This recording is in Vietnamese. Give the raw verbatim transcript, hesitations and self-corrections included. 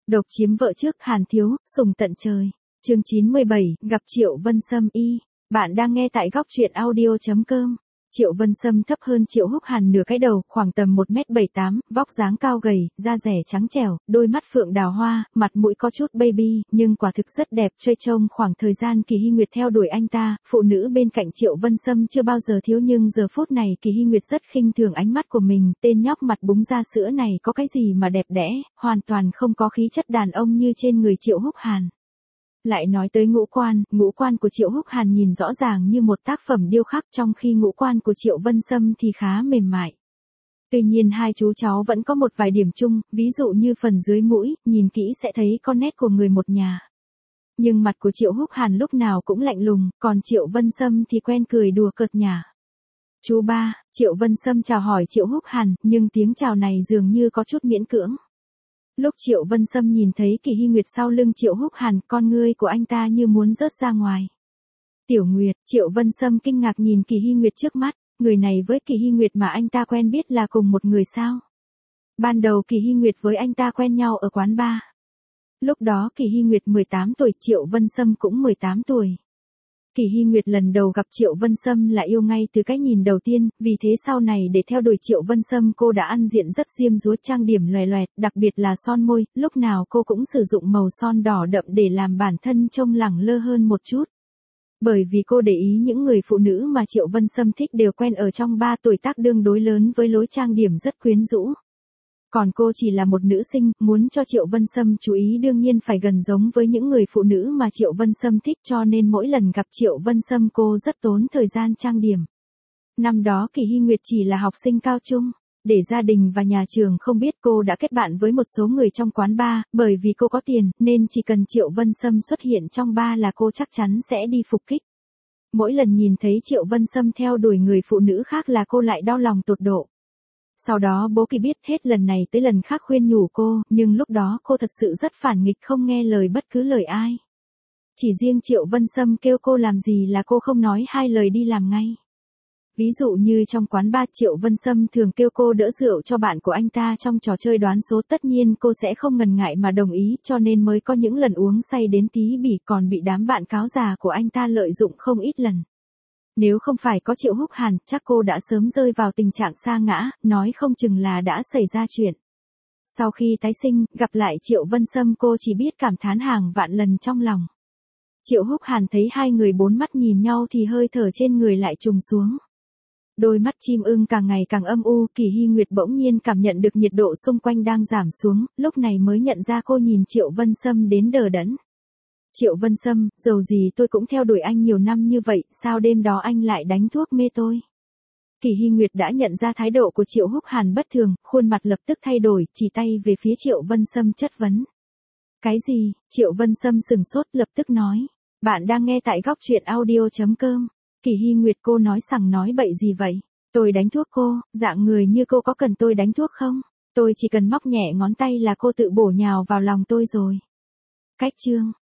Độc chiếm vợ trước Hàn Thiếu, sùng tận trời. Chương chín mươi bảy, gặp Triệu Vân Sâm y. Bạn đang nghe tại góc truyện audio chấm com. Triệu Vân Sâm thấp hơn Triệu Húc Hàn nửa cái đầu, khoảng tầm một mét bảy tám, vóc dáng cao gầy, da rẻ trắng trẻo, đôi mắt phượng đào hoa, mặt mũi có chút baby, nhưng quả thực rất đẹp trôi trông. Khoảng thời gian Kỳ Hy Nguyệt theo đuổi anh ta, phụ nữ bên cạnh Triệu Vân Sâm chưa bao giờ thiếu, nhưng giờ phút này Kỳ Hy Nguyệt rất khinh thường ánh mắt của mình. Tên nhóc mặt búng da sữa này có cái gì mà đẹp đẽ, hoàn toàn không có khí chất đàn ông như trên người Triệu Húc Hàn. Lại nói tới ngũ quan, ngũ quan của Triệu Húc Hàn nhìn rõ ràng như một tác phẩm điêu khắc, trong khi ngũ quan của Triệu Vân Sâm thì khá mềm mại. Tuy nhiên hai chú cháu vẫn có một vài điểm chung, ví dụ như phần dưới mũi, nhìn kỹ sẽ thấy con nét của người một nhà. Nhưng mặt của Triệu Húc Hàn lúc nào cũng lạnh lùng, còn Triệu Vân Sâm thì quen cười đùa cợt nhả. Chú ba, Triệu Vân Sâm chào hỏi Triệu Húc Hàn, nhưng tiếng chào này dường như có chút miễn cưỡng. Lúc Triệu Vân Sâm nhìn thấy Kỳ Hy Nguyệt sau lưng Triệu Húc Hàn, con ngươi của anh ta như muốn rớt ra ngoài. Tiểu Nguyệt, Triệu Vân Sâm kinh ngạc nhìn Kỳ Hy Nguyệt trước mắt, người này với Kỳ Hy Nguyệt mà anh ta quen biết là cùng một người sao? Ban đầu Kỳ Hy Nguyệt với anh ta quen nhau ở quán bar. Lúc đó Kỳ Hy Nguyệt mười tám tuổi, Triệu Vân Sâm cũng mười tám tuổi. Kỳ Hy Nguyệt lần đầu gặp Triệu Vân Sâm là yêu ngay từ cái nhìn đầu tiên, vì thế sau này để theo đuổi Triệu Vân Sâm cô đã ăn diện rất diêm dúa, trang điểm loè loẹt, đặc biệt là son môi, lúc nào cô cũng sử dụng màu son đỏ đậm để làm bản thân trông lẳng lơ hơn một chút. Bởi vì cô để ý những người phụ nữ mà Triệu Vân Sâm thích đều quen ở trong ba tuổi tác tương đối lớn với lối trang điểm rất quyến rũ. Còn cô chỉ là một nữ sinh, muốn cho Triệu Vân Sâm chú ý đương nhiên phải gần giống với những người phụ nữ mà Triệu Vân Sâm thích, cho nên mỗi lần gặp Triệu Vân Sâm cô rất tốn thời gian trang điểm. Năm đó Kỳ Hy Nguyệt chỉ là học sinh cao trung, để gia đình và nhà trường không biết cô đã kết bạn với một số người trong quán bar, bởi vì cô có tiền, nên chỉ cần Triệu Vân Sâm xuất hiện trong bar là cô chắc chắn sẽ đi phục kích. Mỗi lần nhìn thấy Triệu Vân Sâm theo đuổi người phụ nữ khác là cô lại đau lòng tột độ. Sau đó bố Kỳ biết, hết lần này tới lần khác khuyên nhủ cô, nhưng lúc đó cô thật sự rất phản nghịch, không nghe lời bất cứ lời ai. Chỉ riêng Triệu Vân Sâm kêu cô làm gì là cô không nói hai lời đi làm ngay. Ví dụ như trong quán bar, Triệu Vân Sâm thường kêu cô đỡ rượu cho bạn của anh ta trong trò chơi đoán số, tất nhiên cô sẽ không ngần ngại mà đồng ý, cho nên mới có những lần uống say đến tí bỉ, còn bị đám bạn cáo già của anh ta lợi dụng không ít lần. Nếu không phải có Triệu Húc Hàn, chắc cô đã sớm rơi vào tình trạng sa ngã, nói không chừng là đã xảy ra chuyện. Sau khi tái sinh, gặp lại Triệu Vân Sâm cô chỉ biết cảm thán hàng vạn lần trong lòng. Triệu Húc Hàn thấy hai người bốn mắt nhìn nhau thì hơi thở trên người lại trùng xuống. Đôi mắt chim ưng càng ngày càng âm u, Kỳ Hy Nguyệt bỗng nhiên cảm nhận được nhiệt độ xung quanh đang giảm xuống, lúc này mới nhận ra cô nhìn Triệu Vân Sâm đến đờ đẫn. Triệu Vân Sâm, dầu gì tôi cũng theo đuổi anh nhiều năm như vậy, sao đêm đó anh lại đánh thuốc mê tôi? Kỳ Hy Nguyệt đã nhận ra thái độ của Triệu Húc Hàn bất thường, khuôn mặt lập tức thay đổi, chỉ tay về phía Triệu Vân Sâm chất vấn. Cái gì? Triệu Vân Sâm sừng sốt lập tức nói. Bạn đang nghe tại góc truyện audio chấm com. Kỳ Hy Nguyệt, cô nói sằng nói bậy gì vậy? Tôi đánh thuốc cô, dạng người như cô có cần tôi đánh thuốc không? Tôi chỉ cần móc nhẹ ngón tay là cô tự bổ nhào vào lòng tôi rồi. Cách chương.